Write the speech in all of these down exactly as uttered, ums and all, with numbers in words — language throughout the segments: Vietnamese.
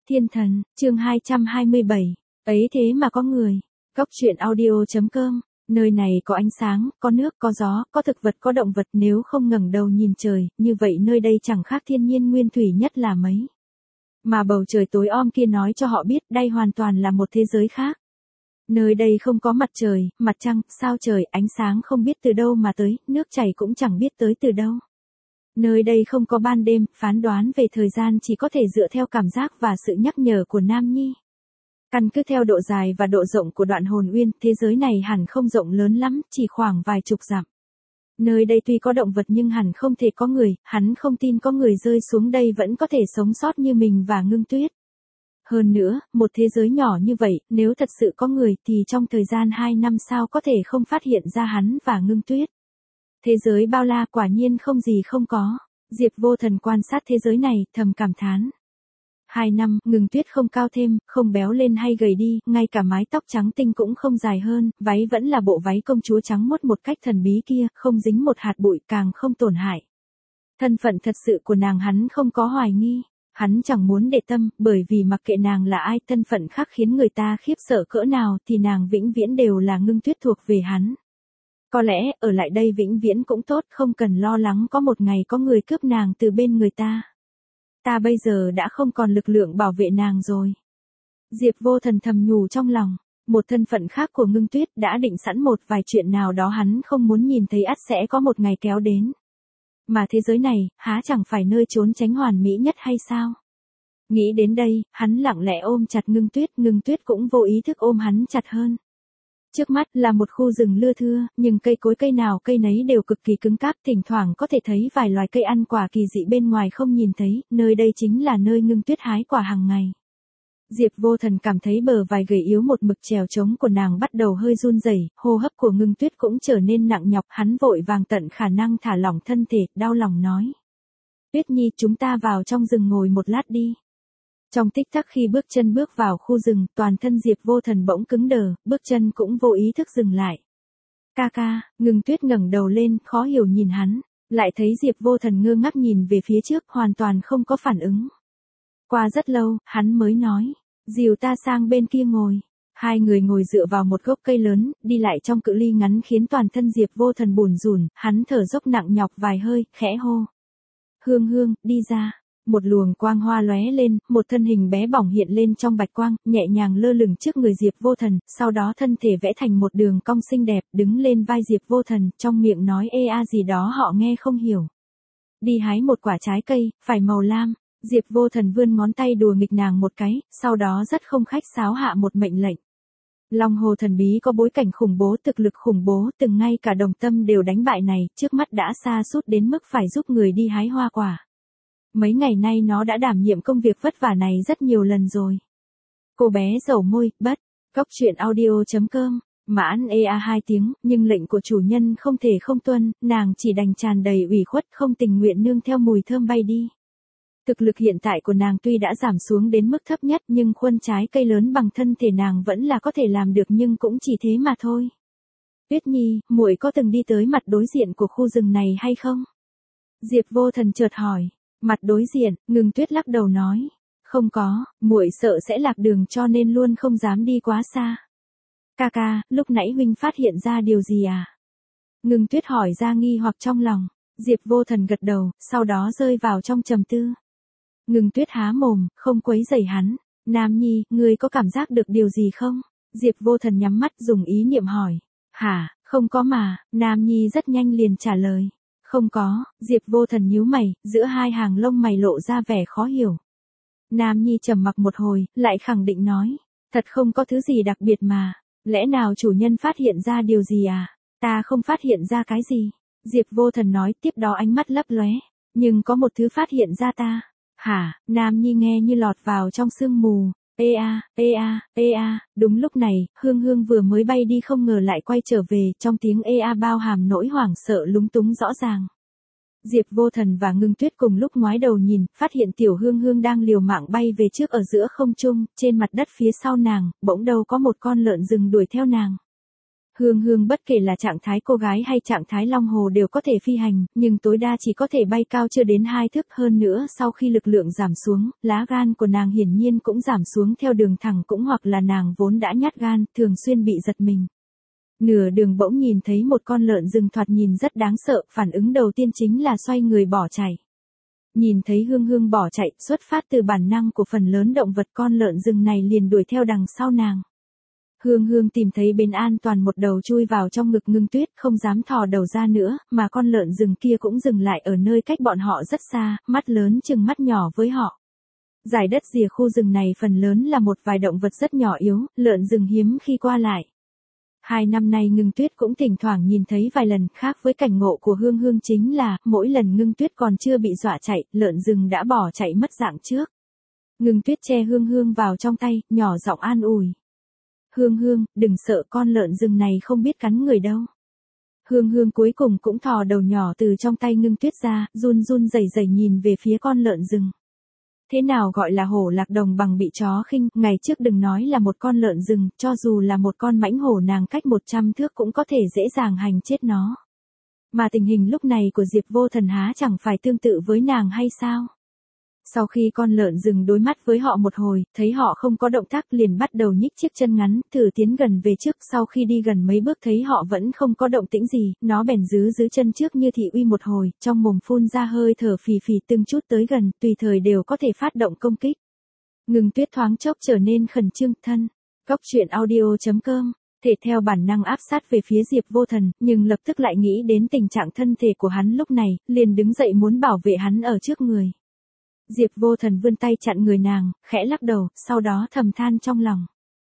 Thiên thần, chương hai trăm hai mươi bảy. Ấy thế mà có người. Góc truyện audio.com. Nơi này có ánh sáng, có nước, có gió, có thực vật, có động vật, nếu không ngẩng đầu nhìn trời, như vậy nơi đây chẳng khác thiên nhiên nguyên thủy nhất là mấy. Mà bầu trời tối om kia nói cho họ biết đây hoàn toàn là một thế giới khác. Nơi đây không có mặt trời, mặt trăng, sao trời, ánh sáng không biết từ đâu mà tới, nước chảy cũng chẳng biết tới từ đâu. Nơi đây không có ban đêm, phán đoán về thời gian chỉ có thể dựa theo cảm giác và sự nhắc nhở của Nam Nhi. Căn cứ theo độ dài và độ rộng của đoạn hồn uyên, thế giới này hẳn không rộng lớn lắm, chỉ khoảng vài chục dặm. Nơi đây tuy có động vật nhưng hẳn không thể có người, hắn không tin có người rơi xuống đây vẫn có thể sống sót như mình và Ngưng Tuyết. Hơn nữa, một thế giới nhỏ như vậy, nếu thật sự có người thì trong thời gian hai năm sao có thể không phát hiện ra hắn và Ngưng Tuyết. Thế giới bao la quả nhiên không gì không có. Diệp Vô Thần quan sát thế giới này, thầm cảm thán. Hai năm, Ngưng Tuyết không cao thêm, không béo lên hay gầy đi, ngay cả mái tóc trắng tinh cũng không dài hơn, váy vẫn là bộ váy công chúa trắng muốt một cách thần bí kia, không dính một hạt bụi, càng không tổn hại. Thân phận thật sự của nàng hắn không có hoài nghi. Hắn chẳng muốn để tâm, bởi vì mặc kệ nàng là ai, thân phận khác khiến người ta khiếp sợ cỡ nào thì nàng vĩnh viễn đều là Ngưng Tuyết thuộc về hắn. Có lẽ, ở lại đây vĩnh viễn cũng tốt, không cần lo lắng có một ngày có người cướp nàng từ bên người ta. Ta bây giờ đã không còn lực lượng bảo vệ nàng rồi. Diệp Vô Thần thầm nhủ trong lòng, một thân phận khác của Ngưng Tuyết đã định sẵn một vài chuyện nào đó hắn không muốn nhìn thấy ắt sẽ có một ngày kéo đến. Mà thế giới này, há chẳng phải nơi trốn tránh hoàn mỹ nhất hay sao? Nghĩ đến đây, hắn lặng lẽ ôm chặt Ngưng Tuyết, Ngưng Tuyết cũng vô ý thức ôm hắn chặt hơn. Trước mắt là một khu rừng lưa thưa, nhưng cây cối cây nào cây nấy đều cực kỳ cứng cáp, thỉnh thoảng có thể thấy vài loài cây ăn quả kỳ dị bên ngoài không nhìn thấy, nơi đây chính là nơi Ngưng Tuyết hái quả hàng ngày. Diệp Vô Thần cảm thấy bờ vai gầy yếu một mực trèo trống của nàng bắt đầu hơi run rẩy, hô hấp của Ngưng Tuyết cũng trở nên nặng nhọc, hắn vội vàng tận khả năng thả lỏng thân thể, đau lòng nói. Tuyết Nhi, chúng ta vào trong rừng ngồi một lát đi. Trong tích tắc khi bước chân bước vào khu rừng, toàn thân Diệp Vô Thần bỗng cứng đờ, bước chân cũng vô ý thức dừng lại. Ca ca, Ngưng Tuyết ngẩng đầu lên, khó hiểu nhìn hắn, lại thấy Diệp Vô Thần ngơ ngác nhìn về phía trước, hoàn toàn không có phản ứng. Qua rất lâu, hắn mới nói, dìu ta sang bên kia ngồi. Hai người ngồi dựa vào một gốc cây lớn, đi lại trong cự ly ngắn khiến toàn thân Diệp Vô Thần bủn rủn, hắn thở dốc nặng nhọc vài hơi, khẽ hô. Hương Hương, đi ra. Một luồng quang hoa lóe lên, một thân hình bé bỏng hiện lên trong bạch quang, nhẹ nhàng lơ lửng trước người Diệp Vô Thần, sau đó thân thể vẽ thành một đường cong xinh đẹp, đứng lên vai Diệp Vô Thần, trong miệng nói ê a gì đó họ nghe không hiểu. Đi hái một quả trái cây, phải màu lam. Diệp Vô Thần vươn ngón tay đùa nghịch nàng một cái, sau đó rất không khách sáo hạ một mệnh lệnh. Long hồ thần bí có bối cảnh khủng bố, thực lực khủng bố, từng ngay cả đồng tâm đều đánh bại này, trước mắt đã xa sút đến mức phải giúp người đi hái hoa quả. Mấy ngày nay nó đã đảm nhiệm công việc vất vả này rất nhiều lần rồi. Cô bé dầu môi, bất, góc truyện audio.com, mãn ê a hai tiếng, nhưng lệnh của chủ nhân không thể không tuân, nàng chỉ đành tràn đầy ủy khuất không tình nguyện nương theo mùi thơm bay đi. Thực lực hiện tại của nàng tuy đã giảm xuống đến mức thấp nhất nhưng khuôn trái cây lớn bằng thân thể nàng vẫn là có thể làm được nhưng cũng chỉ thế mà thôi. Tuyết Nhi, muội có từng đi tới mặt đối diện của khu rừng này hay không? Diệp Vô Thần chợt hỏi. Mặt đối diện, Ngưng Tuyết lắc đầu nói. Không có, muội sợ sẽ lạc đường cho nên luôn không dám đi quá xa. Ca ca, lúc nãy huynh phát hiện ra điều gì à? Ngưng Tuyết hỏi ra nghi hoặc trong lòng. Diệp Vô Thần gật đầu, sau đó rơi vào trong trầm tư. Ngưng Tuyết há mồm, không quấy rầy hắn. Nam Nhi, ngươi có cảm giác được điều gì không? Diệp Vô Thần nhắm mắt dùng ý niệm hỏi. Hả, không có mà, Nam Nhi rất nhanh liền trả lời. Không có, Diệp Vô Thần nhíu mày, giữa hai hàng lông mày lộ ra vẻ khó hiểu. Nam Nhi trầm mặc một hồi, lại khẳng định nói. Thật không có thứ gì đặc biệt mà, lẽ nào chủ nhân phát hiện ra điều gì à? Ta không phát hiện ra cái gì. Diệp Vô Thần nói, tiếp đó ánh mắt lấp lóe. Nhưng có một thứ phát hiện ra ta. Hả, Nam Nhi nghe như lọt vào trong sương mù. Ê a, ê a, ê a, đúng lúc này, Hương Hương vừa mới bay đi không ngờ lại quay trở về, trong tiếng ê a bao hàm nỗi hoảng sợ lúng túng rõ ràng. Diệp Vô Thần và Ngưng Tuyết cùng lúc ngoái đầu nhìn, phát hiện tiểu Hương Hương đang liều mạng bay về trước ở giữa không trung, trên mặt đất phía sau nàng, bỗng đâu có một con lợn rừng đuổi theo nàng. Hương Hương bất kể là trạng thái cô gái hay trạng thái long hồ đều có thể phi hành, nhưng tối đa chỉ có thể bay cao chưa đến hai thước. Hơn nữa sau khi lực lượng giảm xuống, lá gan của nàng hiển nhiên cũng giảm xuống theo đường thẳng, cũng hoặc là nàng vốn đã nhát gan, thường xuyên bị giật mình. Nửa đường bỗng nhìn thấy một con lợn rừng thoạt nhìn rất đáng sợ, phản ứng đầu tiên chính là xoay người bỏ chạy. Nhìn thấy Hương Hương bỏ chạy, xuất phát từ bản năng của phần lớn động vật, con lợn rừng này liền đuổi theo đằng sau nàng. Hương Hương tìm thấy bên an toàn, một đầu chui vào trong ngực Ngưng Tuyết, không dám thò đầu ra nữa, mà con lợn rừng kia cũng dừng lại ở nơi cách bọn họ rất xa, mắt lớn chừng mắt nhỏ với họ. Dải đất rìa khu rừng này phần lớn là một vài động vật rất nhỏ yếu, lợn rừng hiếm khi qua lại. Hai năm nay Ngưng Tuyết cũng thỉnh thoảng nhìn thấy vài lần, khác với cảnh ngộ của Hương Hương chính là, mỗi lần Ngưng Tuyết còn chưa bị dọa chạy, lợn rừng đã bỏ chạy mất dạng trước. Ngưng Tuyết che Hương Hương vào trong tay, nhỏ giọng an ủi. Hương Hương, đừng sợ, con lợn rừng này không biết cắn người đâu. Hương Hương cuối cùng cũng thò đầu nhỏ từ trong tay Ngưng Tuyết ra, run run rẩy rẩy nhìn về phía con lợn rừng. Thế nào gọi là hổ lạc đồng bằng bị chó khinh, ngày trước đừng nói là một con lợn rừng, cho dù là một con mãnh hổ nàng cách một trăm thước cũng có thể dễ dàng hành chết nó. Mà tình hình lúc này của Diệp Vô Thần há chẳng phải tương tự với nàng hay sao? Sau khi con lợn rừng đối mắt với họ một hồi, thấy họ không có động tác liền bắt đầu nhích chiếc chân ngắn, thử tiến gần về trước. Sau khi đi gần mấy bước thấy họ vẫn không có động tĩnh gì, nó bèn giữ giữ chân trước như thị uy một hồi, trong mồm phun ra hơi thở phì phì, từng chút tới gần, tùy thời đều có thể phát động công kích. Ngưng Tuyết thoáng chốc trở nên khẩn trương. Thân Góc truyện audio chấm com thể theo bản năng áp sát về phía Diệp Vô Thần, nhưng lập tức lại nghĩ đến tình trạng thân thể của hắn lúc này, liền đứng dậy muốn bảo vệ hắn ở trước người. Diệp Vô Thần vươn tay chặn người nàng, khẽ lắc đầu, sau đó thầm than trong lòng.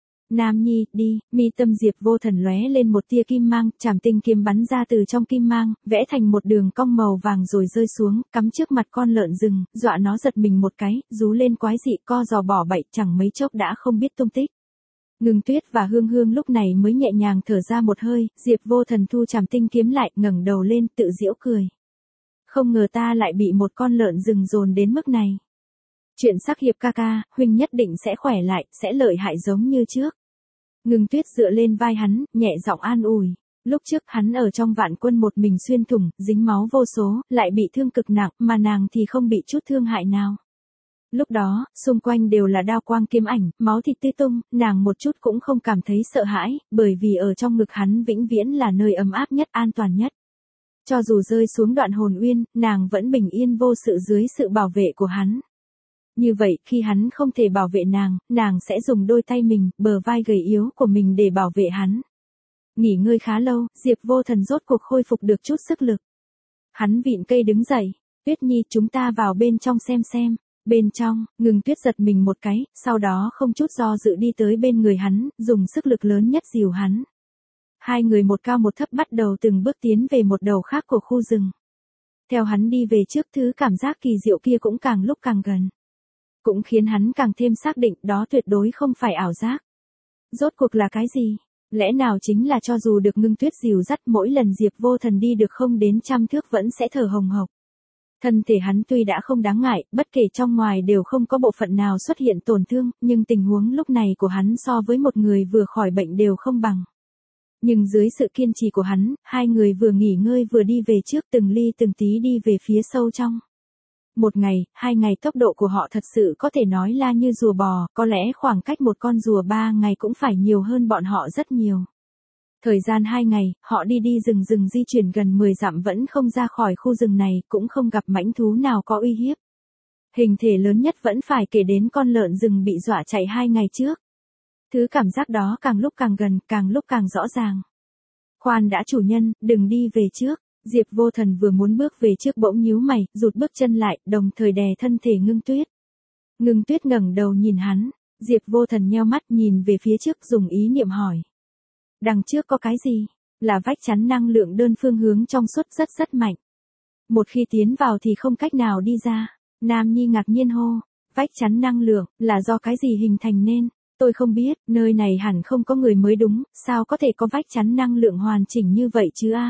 Nam Nhi, đi, mi tâm Diệp Vô Thần lóe lên một tia kim mang, chảm tinh kiếm bắn ra từ trong kim mang, vẽ thành một đường cong màu vàng rồi rơi xuống, cắm trước mặt con lợn rừng, dọa nó giật mình một cái, rú lên quái dị, co giò bỏ bậy, chẳng mấy chốc đã không biết tung tích. Ngưng Tuyết và Hương Hương lúc này mới nhẹ nhàng thở ra một hơi, Diệp Vô Thần thu chảm tinh kiếm lại, ngẩng đầu lên, tự giễu cười. Không ngờ ta lại bị một con lợn rừng dồn đến mức này. Chuyện sắc hiệp ca ca, huynh nhất định sẽ khỏe lại, sẽ lợi hại giống như trước. Ngưng Tuyết dựa lên vai hắn, nhẹ giọng an ủi. Lúc trước hắn ở trong vạn quân một mình xuyên thủng, dính máu vô số, lại bị thương cực nặng, mà nàng thì không bị chút thương hại nào. Lúc đó, xung quanh đều là đao quang kiếm ảnh, máu thịt tươi tung, nàng một chút cũng không cảm thấy sợ hãi, bởi vì ở trong ngực hắn vĩnh viễn là nơi ấm áp nhất, an toàn nhất. Cho dù rơi xuống đoạn hồn uyên, nàng vẫn bình yên vô sự dưới sự bảo vệ của hắn. Như vậy, khi hắn không thể bảo vệ nàng, nàng sẽ dùng đôi tay mình, bờ vai gầy yếu của mình để bảo vệ hắn. Nghỉ ngơi khá lâu, Diệp Vô Thần rốt cuộc khôi phục được chút sức lực. Hắn vịn cây đứng dậy. Tuyết Nhi, chúng ta vào bên trong xem xem. Bên trong, Ngưng Tuyết giật mình một cái, sau đó không chút do dự đi tới bên người hắn, dùng sức lực lớn nhất dìu hắn. Hai người một cao một thấp bắt đầu từng bước tiến về một đầu khác của khu rừng. Theo hắn đi về trước, thứ cảm giác kỳ diệu kia cũng càng lúc càng gần. Cũng khiến hắn càng thêm xác định đó tuyệt đối không phải ảo giác. Rốt cuộc là cái gì? Lẽ nào chính là cho dù được Ngưng Tuyết dìu dắt, mỗi lần Diệp Vô Thần đi được không đến trăm thước vẫn sẽ thở hồng hộc. Thân thể hắn tuy đã không đáng ngại, bất kể trong ngoài đều không có bộ phận nào xuất hiện tổn thương, nhưng tình huống lúc này của hắn so với một người vừa khỏi bệnh đều không bằng. Nhưng dưới sự kiên trì của hắn, hai người vừa nghỉ ngơi vừa đi về trước, từng ly từng tí đi về phía sâu trong. Một ngày, hai ngày tốc độ của họ thật sự có thể nói là như rùa bò, có lẽ khoảng cách một con rùa ba ngày cũng phải nhiều hơn bọn họ rất nhiều. Thời gian hai ngày, họ đi đi rừng rừng di chuyển gần mười dặm vẫn không ra khỏi khu rừng này, cũng không gặp mãnh thú nào có uy hiếp. Hình thể lớn nhất vẫn phải kể đến con lợn rừng bị dọa chạy hai ngày trước. Thứ cảm giác đó càng lúc càng gần, càng lúc càng rõ ràng. Khoan đã chủ nhân, đừng đi về trước. Diệp Vô Thần vừa muốn bước về trước bỗng nhíu mày, rụt bước chân lại, đồng thời đè thân thể Ngưng Tuyết. Ngưng Tuyết ngẩng đầu nhìn hắn, Diệp Vô Thần nheo mắt nhìn về phía trước dùng ý niệm hỏi. Đằng trước có cái gì? Là vách chắn năng lượng đơn phương hướng trong suốt rất rất mạnh. Một khi tiến vào thì không cách nào đi ra. Nam Nhi ngạc nhiên hô, vách chắn năng lượng, là do cái gì hình thành nên? Tôi không biết, nơi này hẳn không có người mới đúng, sao có thể có vách chắn năng lượng hoàn chỉnh như vậy chứ a? À?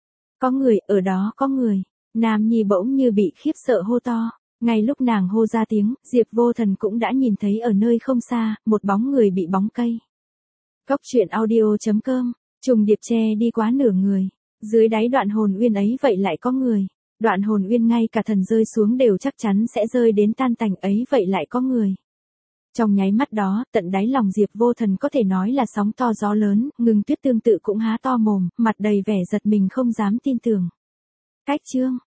Có người, ở đó có người. Nam Nhi bỗng như bị khiếp sợ hô to. Ngay lúc nàng hô ra tiếng, Diệp Vô Thần cũng đã nhìn thấy ở nơi không xa, một bóng người bị bóng cây. Góc truyện audio chấm com Trùng điệp che đi quá nửa người. Dưới đáy đoạn hồn uyên ấy vậy lại có người. Đoạn hồn uyên ngay cả thần rơi xuống đều chắc chắn sẽ rơi đến tan tành ấy vậy lại có người. Trong nháy mắt đó, tận đáy lòng Diệp Vô Thần có thể nói là sóng to gió lớn, Ngưng Tuyết tương tự cũng há to mồm, mặt đầy vẻ giật mình không dám tin tưởng. Cách chương